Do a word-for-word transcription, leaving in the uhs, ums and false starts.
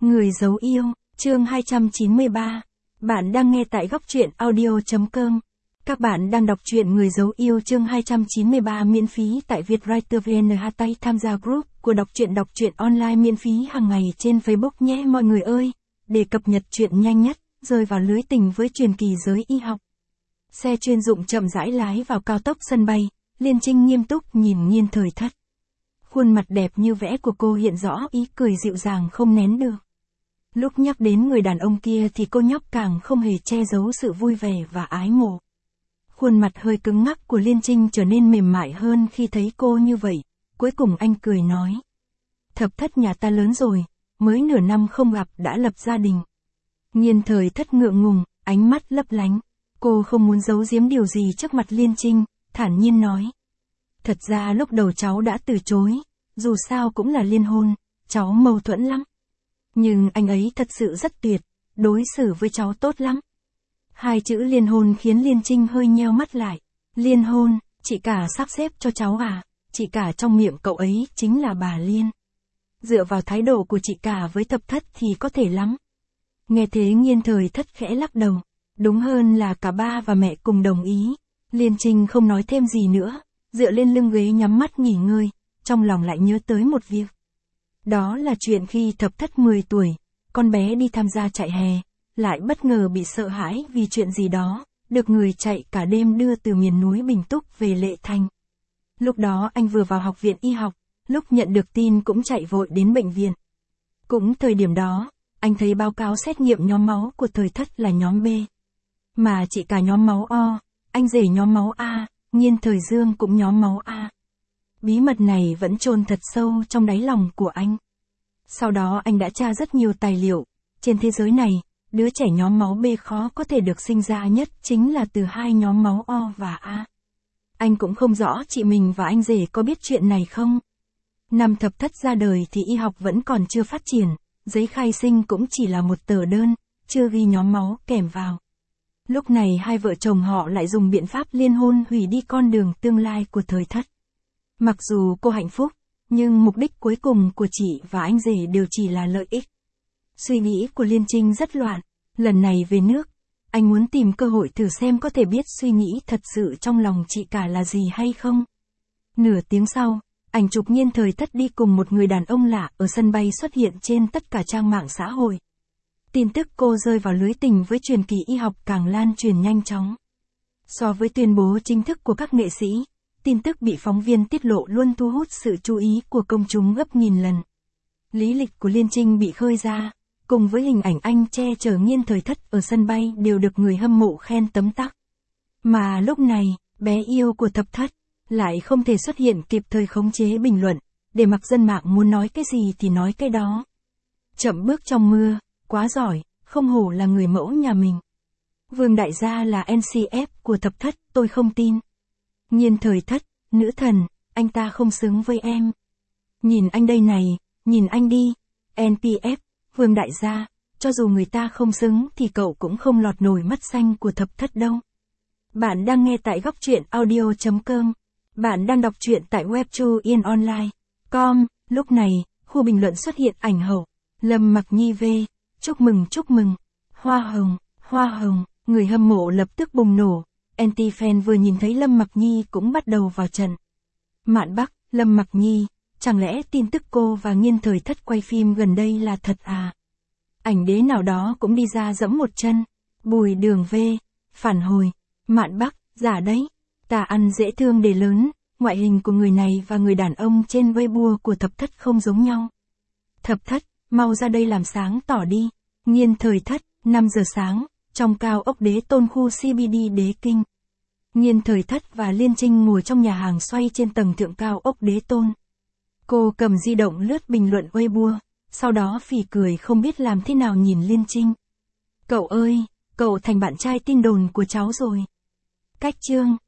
Người giấu yêu, chương hai trăm chín mươi ba. Bạn đang nghe tại góc truyện audio chấm com. Các bạn đang đọc truyện Người giấu yêu chương hai trăm chín mươi ba miễn phí tại Vietwriter vê en. Hãy tham gia group của đọc truyện đọc truyện online miễn phí hàng ngày trên Facebook nhé mọi người ơi. Để cập nhật truyện nhanh nhất, rơi vào lưới tình với truyền kỳ giới y học. Xe chuyên dụng chậm rãi lái vào cao tốc sân bay, Liên Trinh nghiêm túc nhìn Nhiên Thời Thất. Khuôn mặt đẹp như vẽ của cô hiện rõ ý cười dịu dàng không nén được. Lúc nhắc đến người đàn ông kia thì cô nhóc càng không hề che giấu sự vui vẻ và ái mộ. Khuôn mặt hơi cứng ngắc của Liên Trinh trở nên mềm mại hơn khi thấy cô như vậy. Cuối cùng anh cười nói. Thập Thất nhà ta lớn rồi, mới nửa năm không gặp đã lập gia đình. Nhiên Thời Thất ngượng ngùng, ánh mắt lấp lánh. Cô không muốn giấu giếm điều gì trước mặt Liên Trinh, thản nhiên nói. Thật ra lúc đầu cháu đã từ chối, dù sao cũng là liên hôn, cháu mâu thuẫn lắm. Nhưng anh ấy thật sự rất tuyệt, đối xử với cháu tốt lắm. Hai chữ liên hôn khiến Liên Trinh hơi nheo mắt lại. Liên hôn, chị cả sắp xếp cho cháu à, chị cả trong miệng cậu ấy chính là bà Liên. Dựa vào thái độ của chị cả với Thập Thất thì có thể lắm. Nghe thế Nhiên Thời Thất khẽ lắc đầu. Đúng hơn là cả ba và mẹ cùng đồng ý. Liên Trinh không nói thêm gì nữa, dựa lên lưng ghế nhắm mắt nghỉ ngơi, trong lòng lại nhớ tới một việc. Đó là chuyện khi Thập Thất mười tuổi, con bé đi tham gia chạy hè, lại bất ngờ bị sợ hãi vì chuyện gì đó, được người chạy cả đêm đưa từ miền núi Bình Túc về Lệ Thành. Lúc đó anh vừa vào học viện y học, lúc nhận được tin cũng chạy vội đến bệnh viện. Cũng thời điểm đó, anh thấy báo cáo xét nghiệm nhóm máu của Thời Thất là nhóm B. Mà chị cả nhóm máu O, anh rể nhóm máu A, Nhiên Thời Dương cũng nhóm máu A. Bí mật này vẫn chôn thật sâu trong đáy lòng của anh. Sau đó anh đã tra rất nhiều tài liệu. Trên thế giới này, đứa trẻ nhóm máu B khó có thể được sinh ra nhất chính là từ hai nhóm máu O và A. Anh cũng không rõ chị mình và anh rể có biết chuyện này không. Năm Thập Thất ra đời thì y học vẫn còn chưa phát triển, giấy khai sinh cũng chỉ là một tờ đơn, chưa ghi nhóm máu kèm vào. Lúc này hai vợ chồng họ lại dùng biện pháp liên hôn hủy đi con đường tương lai của Thời Thất. Mặc dù cô hạnh phúc, nhưng mục đích cuối cùng của chị và anh rể đều chỉ là lợi ích. Suy nghĩ của Liên Trinh rất loạn, lần này về nước, anh muốn tìm cơ hội thử xem có thể biết suy nghĩ thật sự trong lòng chị cả là gì hay không. Nửa tiếng sau, ảnh chụp Nhiên Thời Thất đi cùng một người đàn ông lạ ở sân bay xuất hiện trên tất cả trang mạng xã hội. Tin tức cô rơi vào lưới tình với truyền kỳ y học càng lan truyền nhanh chóng. So với tuyên bố chính thức của các nghệ sĩ, tin tức bị phóng viên tiết lộ luôn thu hút sự chú ý của công chúng gấp nghìn lần. Lý lịch của Liên Trinh bị khơi ra, cùng với hình ảnh anh che chở Nhiên Thời Thất ở sân bay đều được người hâm mộ khen tấm tắc. Mà lúc này, bé yêu của Thập Thất lại không thể xuất hiện kịp thời khống chế bình luận, để mặc dân mạng muốn nói cái gì thì nói cái đó. Chậm bước trong mưa, quá giỏi, không hổ là người mẫu nhà mình. Vương đại gia là en xê ép của Thập Thất, tôi không tin. Nhiên Thời Thất, nữ thần, anh ta không xứng với em. Nhìn anh đây này, nhìn anh đi. en pê ép, Vương đại gia, cho dù người ta không xứng thì cậu cũng không lọt nổi mắt xanh của Thập Thất đâu. Bạn đang nghe tại góc truyện audio chấm com. Bạn đang đọc truyện tại web Yên Online chấm com. Lúc này, khu bình luận xuất hiện ảnh hậu. Lâm Mặc Nhi V. Chúc mừng chúc mừng. Hoa hồng, hoa hồng, người hâm mộ lập tức bùng nổ. Anti-fan vừa nhìn thấy Lâm Mặc Nhi cũng bắt đầu vào trận. Mạn Bắc, Lâm Mặc Nhi, chẳng lẽ tin tức cô và Nhiên Thời Thất quay phim gần đây là thật à? Ảnh đế nào đó cũng đi ra giẫm một chân. Bùi Đường V. Phản hồi. Mạn Bắc, giả đấy. Ta ăn dễ thương để lớn, ngoại hình của người này và người đàn ông trên Weibo của Thập Thất không giống nhau. Thập Thất, mau ra đây làm sáng tỏ đi. Nhiên Thời Thất, năm giờ sáng, trong cao ốc Đế Tôn khu xê bê đê Đế Kinh. Nhiên Thời Thất và Liên Trinh ngồi trong nhà hàng xoay trên tầng thượng cao ốc Đế Tôn. Cô cầm di động lướt bình luận Weibo, sau đó phì cười không biết làm thế nào nhìn Liên Trinh. Cậu ơi, cậu thành bạn trai tin đồn của cháu rồi. Cách chương.